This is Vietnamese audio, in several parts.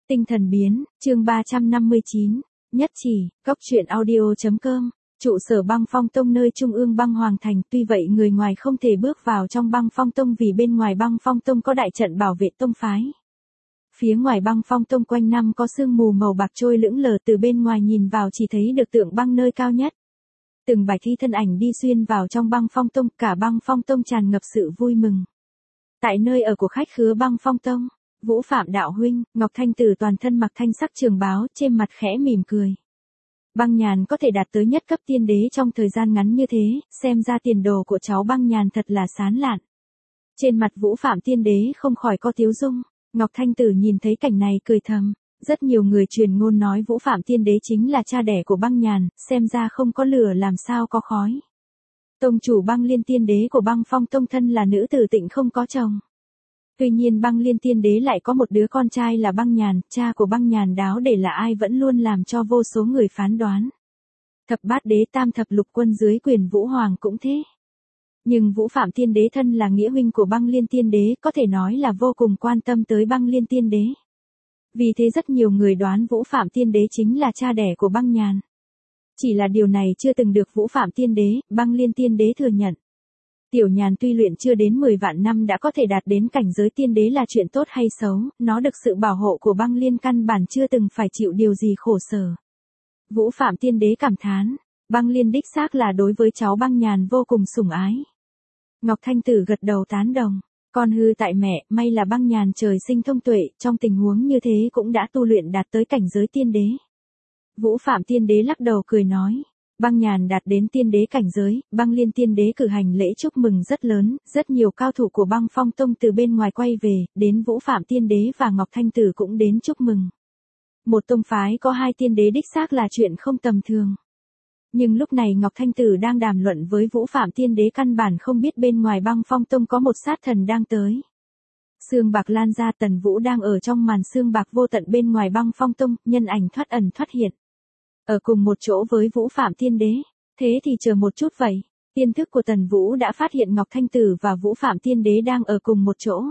Tinh thần biến, chương 359, nhất chỉ, cóc truyện audio.com, trụ sở Băng Phong Tông nơi trung ương Băng Hoàng Thành. Tuy vậy người ngoài không thể bước vào trong Băng Phong Tông vì bên ngoài Băng Phong Tông có đại trận bảo vệ tông phái. Phía ngoài Băng Phong Tông quanh năm có sương mù màu bạc trôi lững lờ, từ bên ngoài nhìn vào chỉ thấy được tượng băng nơi cao nhất. Từng bài thi thân ảnh đi xuyên vào trong Băng Phong Tông, cả Băng Phong Tông tràn ngập sự vui mừng. Tại nơi ở của khách khứa Băng Phong Tông, Vũ Phạm đạo huynh, Ngọc Thanh Tử toàn thân mặc thanh sắc trường bào, trên mặt khẽ mỉm cười. Băng Nhàn có thể đạt tới nhất cấp tiên đế trong thời gian ngắn như thế, xem ra tiền đồ của cháu Băng Nhàn thật là sáng lạn. Trên mặt Vũ Phạm tiên đế không khỏi có tiếu dung. Ngọc Thanh Tử nhìn thấy cảnh này cười thầm. Rất nhiều người truyền ngôn nói Vũ Phạm tiên đế chính là cha đẻ của Băng Nhàn, xem ra không có lửa làm sao có khói. Tông chủ Băng Liên tiên đế của Băng Phong Tông thân là nữ tử tịnh không có chồng. Tuy nhiên Băng Liên tiên đế lại có một đứa con trai là Băng Nhàn, cha của Băng Nhàn đáo để là ai vẫn luôn làm cho vô số người phán đoán. Thập bát đế tam thập lục quân dưới quyền Vũ Hoàng cũng thế. Nhưng Vũ Phạm tiên đế thân là nghĩa huynh của Băng Liên tiên đế, có thể nói là vô cùng quan tâm tới Băng Liên tiên đế. Vì thế rất nhiều người đoán Vũ Phạm tiên đế chính là cha đẻ của Băng Nhàn. Chỉ là điều này chưa từng được Vũ Phạm tiên đế, Băng Liên tiên đế thừa nhận. Tiểu Nhàn tuy luyện chưa đến 10 vạn năm đã có thể đạt đến cảnh giới tiên đế là chuyện tốt hay xấu, nó được sự bảo hộ của Băng Liên căn bản chưa từng phải chịu điều gì khổ sở. Vũ Phạm tiên đế cảm thán, Băng Liên đích xác là đối với cháu Băng Nhàn vô cùng sủng ái. Ngọc Thanh Tử gật đầu tán đồng, con hư tại mẹ, may là Băng Nhàn trời sinh thông tuệ, trong tình huống như thế cũng đã tu luyện đạt tới cảnh giới tiên đế. Vũ Phạm tiên đế lắc đầu cười nói, Băng Nhàn đạt đến tiên đế cảnh giới, Băng Liên tiên đế cử hành lễ chúc mừng rất lớn, rất nhiều cao thủ của Băng Phong Tông từ bên ngoài quay về, đến Vũ Phạm tiên đế và Ngọc Thanh Tử cũng đến chúc mừng. Một tông phái có hai tiên đế đích xác là chuyện không tầm thường. Nhưng lúc này Ngọc Thanh Tử đang đàm luận với Vũ Phạm tiên đế, căn bản không biết bên ngoài Băng Phong Tông có một sát thần đang tới. Sương bạc lan ra, Tần Vũ đang ở trong màn sương bạc vô tận bên ngoài Băng Phong Tông, nhân ảnh thoát ẩn thoát hiện. Ở cùng một chỗ với Vũ Phạm tiên đế, thế thì chờ một chút vậy. Tiên thức của Tần Vũ đã phát hiện Ngọc Thanh Tử và Vũ Phạm tiên đế đang ở cùng một chỗ.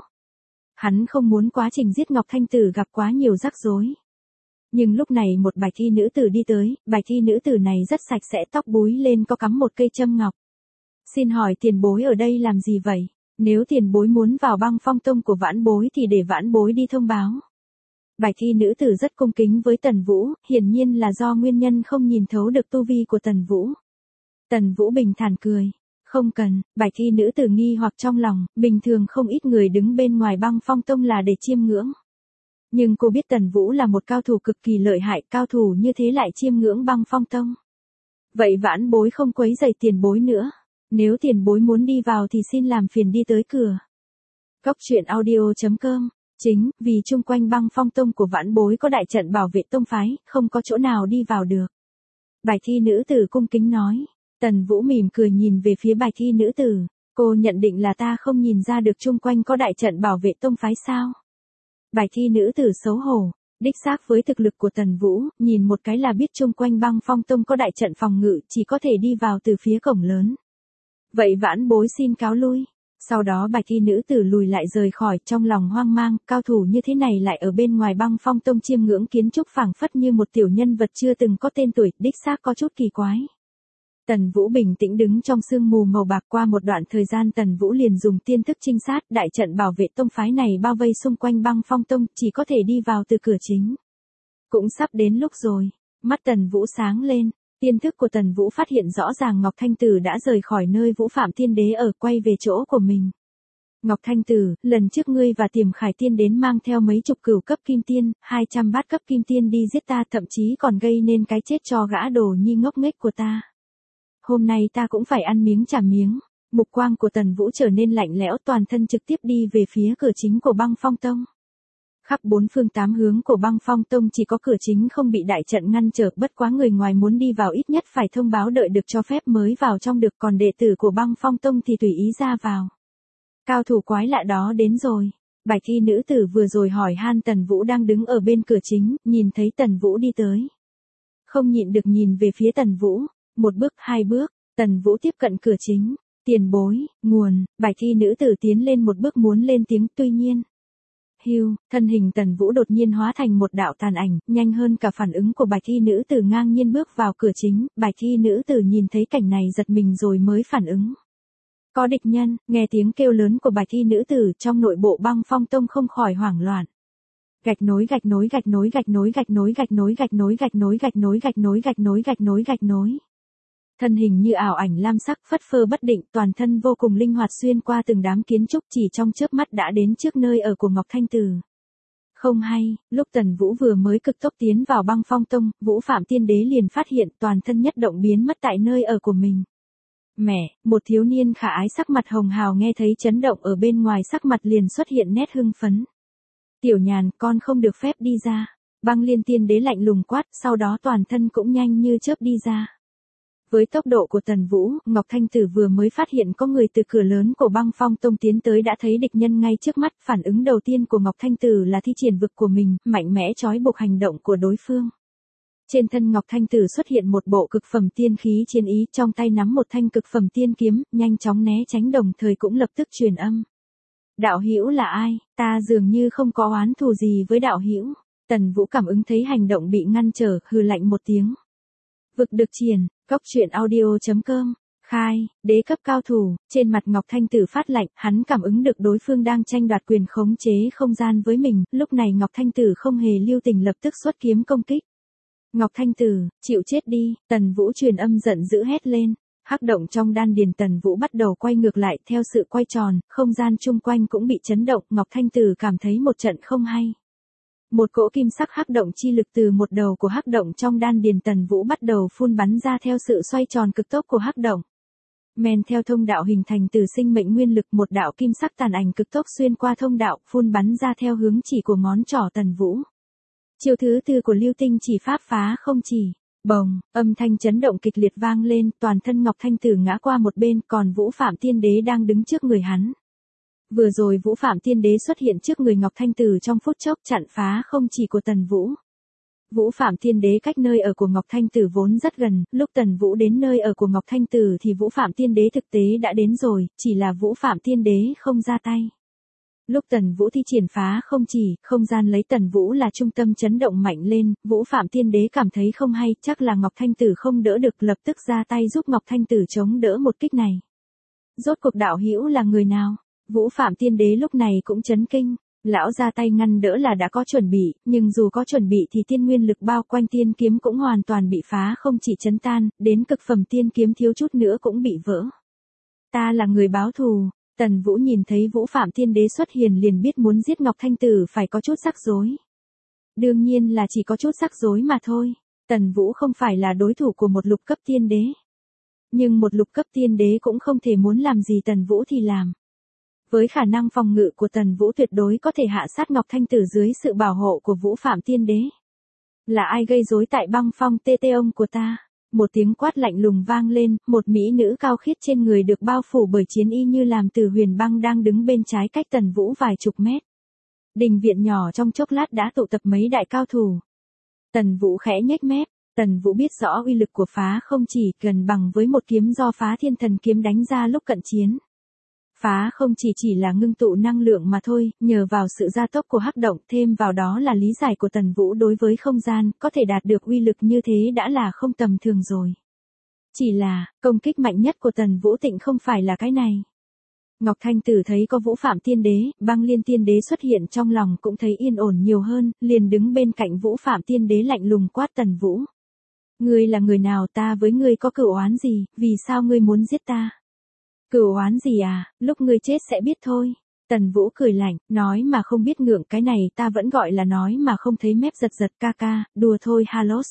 Hắn không muốn quá trình giết Ngọc Thanh Tử gặp quá nhiều rắc rối. Nhưng lúc này một bạch thi nữ tử đi tới, bạch thi nữ tử này rất sạch sẽ, tóc búi lên có cắm một cây châm ngọc. Xin hỏi tiền bối ở đây làm gì vậy? Nếu tiền bối muốn vào Băng Phong Tông của vãn bối thì để vãn bối đi thông báo. Bạch thi nữ tử rất cung kính với Tần Vũ, hiển nhiên là do nguyên nhân không nhìn thấu được tu vi của Tần Vũ. Tần Vũ bình thản cười, không cần. Bạch thi nữ tử nghi hoặc trong lòng, bình thường không ít người đứng bên ngoài Băng Phong Tông là để chiêm ngưỡng. Nhưng cô biết Tần Vũ là một cao thủ cực kỳ lợi hại, cao thủ như thế lại chiêm ngưỡng Băng Phong Tông. Vậy vãn bối không quấy rầy tiền bối nữa. Nếu tiền bối muốn đi vào thì xin làm phiền đi tới cửa. Cóc truyện audio.com. Chính, vì chung quanh Băng Phong Tông của vãn bối có đại trận bảo vệ tông phái, không có chỗ nào đi vào được. Bạch thi nữ tử cung kính nói. Tần Vũ mỉm cười nhìn về phía bạch thi nữ tử. Cô nhận định là ta không nhìn ra được chung quanh có đại trận bảo vệ tông phái sao? Bạch thi nữ tử xấu hổ. Đích xác với thực lực của Tần Vũ, nhìn một cái là biết chung quanh Băng Phong Tông có đại trận phòng ngự, chỉ có thể đi vào từ phía cổng lớn. Vậy vãn bối xin cáo lui. Sau đó bạch thi nữ tử lùi lại rời khỏi, trong lòng hoang mang, cao thủ như thế này lại ở bên ngoài Băng Phong Tông chiêm ngưỡng kiến trúc phảng phất như một tiểu nhân vật chưa từng có tên tuổi, đích xác có chút kỳ quái. Tần Vũ bình tĩnh đứng trong sương mù màu bạc, qua một đoạn thời gian Tần Vũ liền dùng tiên thức trinh sát, đại trận bảo vệ tông phái này bao vây xung quanh Băng Phong Tông, chỉ có thể đi vào từ cửa chính. Cũng sắp đến lúc rồi, mắt Tần Vũ sáng lên. Tiên thức của Tần Vũ phát hiện rõ ràng Ngọc Thanh Tử đã rời khỏi nơi Vũ Phạm tiên đế ở, quay về chỗ của mình. Ngọc Thanh Tử, lần trước ngươi và Tiềm Khải tiên đến mang theo mấy chục cửu cấp kim tiên, 200 bát cấp kim tiên đi giết ta, thậm chí còn gây nên cái chết cho gã đồ nhi ngốc nghếch của ta. Hôm nay ta cũng phải ăn miếng trả miếng. Mục quang của Tần Vũ trở nên lạnh lẽo, toàn thân trực tiếp đi về phía cửa chính của Băng Phong Tông. Khắp bốn phương tám hướng của Băng Phong Tông chỉ có cửa chính không bị đại trận ngăn trở, bất quá người ngoài muốn đi vào ít nhất phải thông báo đợi được cho phép mới vào trong được, còn đệ tử của Băng Phong Tông thì tùy ý ra vào. Cao thủ quái lạ đó đến rồi. Bạch thi nữ tử vừa rồi hỏi han Tần Vũ đang đứng ở bên cửa chính, nhìn thấy Tần Vũ đi tới. Không nhịn được nhìn về phía Tần Vũ, một bước hai bước, Tần Vũ tiếp cận cửa chính. Tiền bối, nguồn, bạch thi nữ tử tiến lên một bước muốn lên tiếng, tuy nhiên. Hưu, thân hình Tần Vũ đột nhiên hóa thành một đạo tàn ảnh, nhanh hơn cả phản ứng của bạch y nữ tử ngang nhiên bước vào cửa chính, bạch y nữ tử nhìn thấy cảnh này giật mình rồi mới phản ứng. Có địch nhân, nghe tiếng kêu lớn của bạch y nữ tử trong nội bộ Băng Phong Tông không khỏi hoảng loạn. Gạch nối gạch nối gạch nối gạch nối gạch nối gạch nối gạch nối gạch nối gạch nối gạch nối gạch nối gạch nối gạch nối. Thân hình như ảo ảnh lam sắc phất phơ bất định, toàn thân vô cùng linh hoạt xuyên qua từng đám kiến trúc chỉ trong chớp mắt đã đến trước nơi ở của Ngọc Thanh Tử. Không hay, lúc Tần Vũ vừa mới cực tốc tiến vào Băng Phong Tông, Vũ Phạm Tiên Đế liền phát hiện toàn thân nhất động biến mất tại nơi ở của mình. Mẹ, một thiếu niên khả ái sắc mặt hồng hào nghe thấy chấn động ở bên ngoài sắc mặt liền xuất hiện nét hưng phấn. Tiểu Nhàn, con không được phép đi ra. Băng Liên Tiên Đế lạnh lùng quát, sau đó toàn thân cũng nhanh như chớp đi ra. Với tốc độ của Tần Vũ, Ngọc Thanh Tử vừa mới phát hiện có người từ cửa lớn của Băng Phong Tông tiến tới đã thấy địch nhân ngay trước mắt, phản ứng đầu tiên của Ngọc Thanh Tử là thi triển vực của mình, mạnh mẽ trói buộc hành động của đối phương. Trên thân Ngọc Thanh Tử xuất hiện một bộ cực phẩm tiên khí chiến ý, trong tay nắm một thanh cực phẩm tiên kiếm, nhanh chóng né tránh đồng thời cũng lập tức truyền âm. Đạo hữu là ai, ta dường như không có oán thù gì với đạo hữu. Tần Vũ cảm ứng thấy hành động bị ngăn trở, hừ lạnh một tiếng. Vực được triển, góc truyện audio.com, khai, đế cấp cao thủ, trên mặt Ngọc Thanh Tử phát lạnh, hắn cảm ứng được đối phương đang tranh đoạt quyền khống chế không gian với mình, lúc này Ngọc Thanh Tử không hề lưu tình lập tức xuất kiếm công kích. Ngọc Thanh Tử, chịu chết đi, Tần Vũ truyền âm giận dữ hét lên. Hắc động trong đan điền Tần Vũ bắt đầu quay ngược lại, theo sự quay tròn, không gian chung quanh cũng bị chấn động, Ngọc Thanh Tử cảm thấy một trận không hay. Một cỗ kim sắc hắc động chi lực từ một đầu của hắc động trong đan điền Tần Vũ bắt đầu phun bắn ra theo sự xoay tròn cực tốc của hắc động. Men theo thông đạo hình thành từ sinh mệnh nguyên lực, một đạo kim sắc tàn ảnh cực tốc xuyên qua thông đạo, phun bắn ra theo hướng chỉ của ngón trỏ Tần Vũ. Chiêu thứ tư của Lưu Tinh chỉ pháp phá không chỉ. Bồng, âm thanh chấn động kịch liệt vang lên, toàn thân Ngọc Thanh Tử ngã qua một bên, còn Vũ Phạm Tiên Đế đang đứng trước người hắn. Vừa rồi Vũ Phạm Tiên Đế xuất hiện trước người Ngọc Thanh Tử trong phút chốc chặn phá không chỉ của Tần Vũ. Vũ Phạm Tiên Đế cách nơi ở của Ngọc Thanh Tử vốn rất gần, lúc Tần Vũ đến nơi ở của Ngọc Thanh Tử thì Vũ Phạm Tiên Đế thực tế đã đến rồi, chỉ là Vũ Phạm Tiên Đế không ra tay. Lúc Tần Vũ thi triển phá không chỉ, không gian lấy Tần Vũ là trung tâm chấn động mạnh lên, Vũ Phạm Tiên Đế cảm thấy không hay, chắc là Ngọc Thanh Tử không đỡ được, lập tức ra tay giúp Ngọc Thanh Tử chống đỡ một kích này. Rốt cuộc đạo hữu là người nào? Vũ Phạm Tiên Đế lúc này cũng chấn kinh, lão ra tay ngăn đỡ là đã có chuẩn bị, nhưng dù có chuẩn bị thì tiên nguyên lực bao quanh tiên kiếm cũng hoàn toàn bị phá không chỉ chấn tan, đến cực phẩm tiên kiếm thiếu chút nữa cũng bị vỡ. Ta là người báo thù. Tần Vũ nhìn thấy Vũ Phạm Tiên Đế xuất hiện liền biết muốn giết Ngọc Thanh Tử phải có chút rắc rối. Đương nhiên là chỉ có chút rắc rối mà thôi. Tần Vũ không phải là đối thủ của một lục cấp tiên đế. Nhưng một lục cấp tiên đế cũng không thể muốn làm gì Tần Vũ thì làm. Với khả năng phòng ngự của Tần Vũ tuyệt đối có thể hạ sát Ngọc Thanh Tử dưới sự bảo hộ của Vũ Phạm Tiên Đế. Là ai gây rối tại Băng Phong tê ông của ta? Một tiếng quát lạnh lùng vang lên, một mỹ nữ cao khiết trên người được bao phủ bởi chiến y như làm từ huyền băng đang đứng bên trái cách Tần Vũ vài chục mét. Đình viện nhỏ trong chốc lát đã tụ tập mấy đại cao thủ. Tần Vũ khẽ nhếch mép, Tần Vũ biết rõ uy lực của phá không chỉ gần bằng với một kiếm do Phá Thiên Thần kiếm đánh ra lúc cận chiến. Phá không chỉ là ngưng tụ năng lượng mà thôi, nhờ vào sự gia tốc của hắc động, thêm vào đó là lý giải của Tần Vũ đối với không gian, có thể đạt được uy lực như thế đã là không tầm thường rồi. Chỉ là, công kích mạnh nhất của Tần Vũ Tịnh không phải là cái này. Ngọc Thanh Tử thấy có Vũ Phạm Tiên Đế, Băng Liên Tiên Đế xuất hiện trong lòng cũng thấy yên ổn nhiều hơn, liền đứng bên cạnh Vũ Phạm Tiên Đế lạnh lùng quát Tần Vũ. Ngươi là người nào, ta với ngươi có cửu oán gì, vì sao ngươi muốn giết ta? Cửu oán gì à, lúc ngươi chết sẽ biết thôi. Tần Vũ cười lạnh, nói mà không biết ngượng, cái này ta vẫn gọi là nói mà không thấy mép giật giật, ca ca, đùa thôi Halos.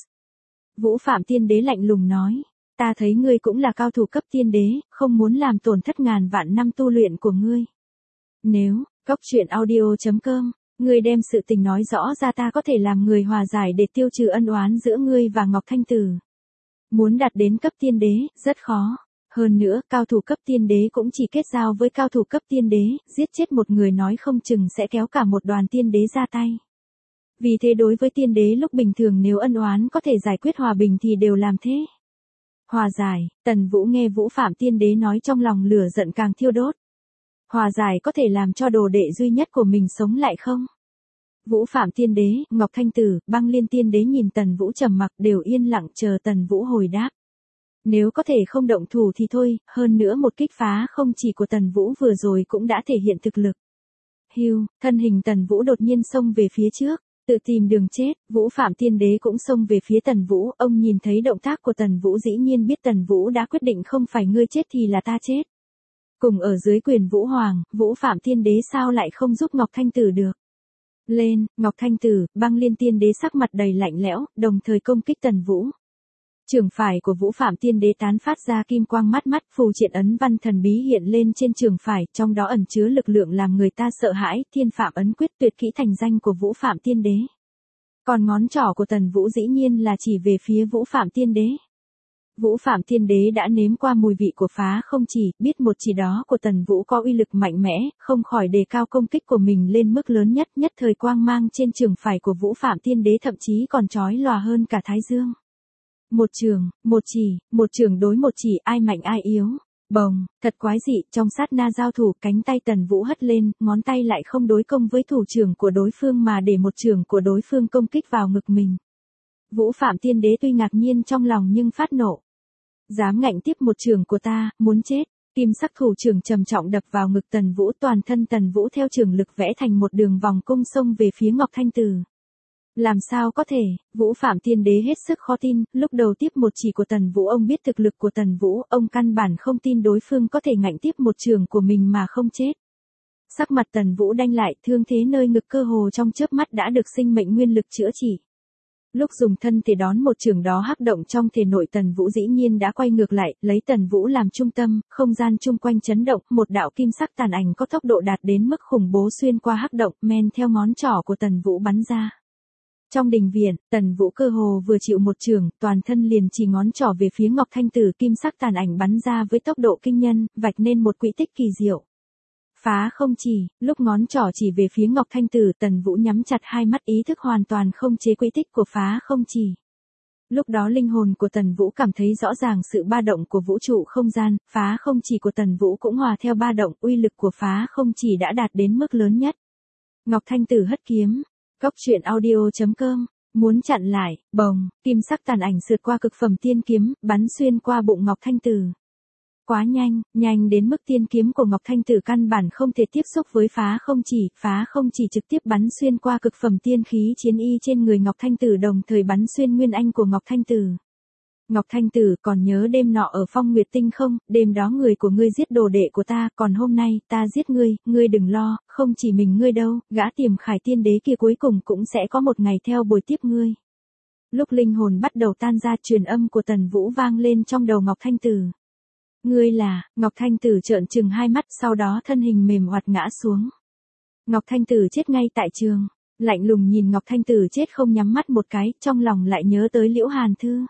Vũ Phạm Tiên Đế lạnh lùng nói, ta thấy ngươi cũng là cao thủ cấp tiên đế, không muốn làm tổn thất ngàn vạn năm tu luyện của ngươi. Nếu, góc truyện audio.com, ngươi đem sự tình nói rõ ra ta có thể làm người hòa giải để tiêu trừ ân oán giữa ngươi và Ngọc Thanh Tử. Muốn đạt đến cấp tiên đế, rất khó. Hơn nữa, cao thủ cấp tiên đế cũng chỉ kết giao với cao thủ cấp tiên đế, giết chết một người nói không chừng sẽ kéo cả một đoàn tiên đế ra tay. Vì thế đối với tiên đế lúc bình thường nếu ân oán có thể giải quyết hòa bình thì đều làm thế. Hòa giải, Tần Vũ nghe Vũ Phạm Tiên Đế nói trong lòng lửa giận càng thiêu đốt. Hòa giải có thể làm cho đồ đệ duy nhất của mình sống lại không? Vũ Phạm Tiên Đế, Ngọc Thanh Tử, Băng Liên Tiên Đế nhìn Tần Vũ trầm mặc đều yên lặng chờ Tần Vũ hồi đáp. Nếu có thể không động thủ thì thôi, hơn nữa một kích phá không chỉ của Tần Vũ vừa rồi cũng đã thể hiện thực lực. Hưu, thân hình Tần Vũ đột nhiên xông về phía trước, tự tìm đường chết, Vũ Phạm Tiên Đế cũng xông về phía Tần Vũ, ông nhìn thấy động tác của Tần Vũ dĩ nhiên biết Tần Vũ đã quyết định không phải ngươi chết thì là ta chết. Cùng ở dưới quyền Vũ Hoàng, Vũ Phạm Tiên Đế sao lại không giúp Ngọc Thanh Tử được. Lên, Ngọc Thanh Tử, Băng Liên Tiên Đế sắc mặt đầy lạnh lẽo, đồng thời công kích Tần Vũ. Chưởng phải của Vũ Phạm Tiên Đế tán phát ra kim quang mắt mắt, phù triện ấn văn thần bí hiện lên trên chưởng phải, trong đó ẩn chứa lực lượng làm người ta sợ hãi, Thiên Phạm ấn quyết tuyệt kỹ thành danh của Vũ Phạm Tiên Đế. Còn ngón trỏ của Tần Vũ dĩ nhiên là chỉ về phía Vũ Phạm Tiên Đế. Vũ Phạm Tiên Đế đã nếm qua mùi vị của phá không chỉ, biết một chỉ đó của Tần Vũ có uy lực mạnh mẽ, không khỏi đề cao công kích của mình lên mức lớn nhất, nhất thời quang mang trên chưởng phải của Vũ Phạm Tiên Đế thậm chí còn chói lòa hơn cả Thái Dương. Một trường đối một chỉ, ai mạnh ai yếu. Bồng, thật quái dị, trong sát na giao thủ, cánh tay Tần Vũ hất lên, ngón tay lại không đối công với thủ trưởng của đối phương mà để một trường của đối phương công kích vào ngực mình. Vũ Phạm Tiên Đế tuy ngạc nhiên trong lòng nhưng phát nộ. Dám ngạnh tiếp một trường của ta, muốn chết. Kim sắc thủ trưởng trầm trọng đập vào ngực Tần Vũ, toàn thân Tần Vũ theo trường lực vẽ thành một đường vòng cung xông về phía Ngọc Thanh Tử. Làm sao có thể, Vũ Phạm Tiên Đế hết sức khó tin, lúc đầu tiếp một chỉ của Tần Vũ ông biết thực lực của Tần Vũ, ông căn bản không tin đối phương có thể ngạnh tiếp một trường của mình mà không chết. Sắc mặt Tần Vũ đanh lại, thương thế nơi ngực cơ hồ trong chớp mắt đã được sinh mệnh nguyên lực chữa trị. Lúc dùng thân thể đón một trường đó hắc động trong thể nội Tần Vũ dĩ nhiên đã quay ngược lại, lấy Tần Vũ làm trung tâm, không gian chung quanh chấn động, một đạo kim sắc tàn ảnh có tốc độ đạt đến mức khủng bố xuyên qua hắc động, men theo ngón trỏ của Tần Vũ bắn ra. Trong đình viện, Tần Vũ cơ hồ vừa chịu một trường, toàn thân liền chỉ ngón trỏ về phía Ngọc Thanh Tử, kim sắc tàn ảnh bắn ra với tốc độ kinh nhân, vạch nên một quỹ tích kỳ diệu. Phá không chỉ, lúc ngón trỏ chỉ về phía Ngọc Thanh Tử, Tần Vũ nhắm chặt hai mắt ý thức hoàn toàn không chế quỹ tích của phá không chỉ. Lúc đó linh hồn của Tần Vũ cảm thấy rõ ràng sự ba động của vũ trụ không gian, phá không chỉ của Tần Vũ cũng hòa theo ba động, uy lực của phá không chỉ đã đạt đến mức lớn nhất. Ngọc Thanh Tử hất kiếm. Cốc truyện audio.com, muốn chặn lại, bồng, kim sắc tàn ảnh sượt qua cực phẩm tiên kiếm, bắn xuyên qua bụng Ngọc Thanh Tử. Quá nhanh, nhanh đến mức tiên kiếm của Ngọc Thanh Tử căn bản không thể tiếp xúc với phá không chỉ trực tiếp bắn xuyên qua cực phẩm tiên khí chiến y trên người Ngọc Thanh Tử đồng thời bắn xuyên nguyên anh của Ngọc Thanh Tử. Ngọc Thanh Tử còn nhớ đêm nọ ở Phong Nguyệt Tinh không, đêm đó người của ngươi giết đồ đệ của ta, còn hôm nay, ta giết ngươi đừng lo, không chỉ mình ngươi đâu, gã Tiềm Khải Tiên Đế kia cuối cùng cũng sẽ có một ngày theo bồi tiếp ngươi. Lúc linh hồn bắt đầu tan ra, truyền âm của Tần Vũ vang lên trong đầu Ngọc Thanh Tử. Ngươi là, Ngọc Thanh Tử trợn trừng hai mắt, sau đó thân hình mềm oặt ngã xuống. Ngọc Thanh Tử chết ngay tại trường, lạnh lùng nhìn Ngọc Thanh Tử chết không nhắm mắt một cái, trong lòng lại nhớ tới Liễu Hàn Thư.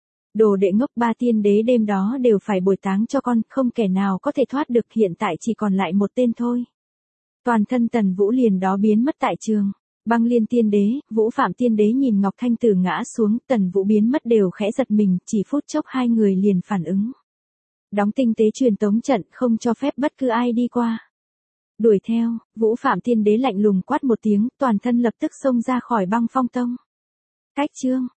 Đồ đệ ngốc, ba tiên đế đêm đó đều phải bồi táng cho con, không kẻ nào có thể thoát được, hiện tại chỉ còn lại một tên thôi. Toàn thân Tần Vũ liền đó biến mất tại trường. Băng Liên Tiên Đế, Vũ Phạm Tiên Đế nhìn Ngọc Thanh Tử ngã xuống, Tần Vũ biến mất đều khẽ giật mình, chỉ phút chốc hai người liền phản ứng. Đóng tinh tế truyền tống trận, không cho phép bất cứ ai đi qua. Đuổi theo, Vũ Phạm Tiên Đế lạnh lùng quát một tiếng, toàn thân lập tức xông ra khỏi Băng Phong Tông. Cách chương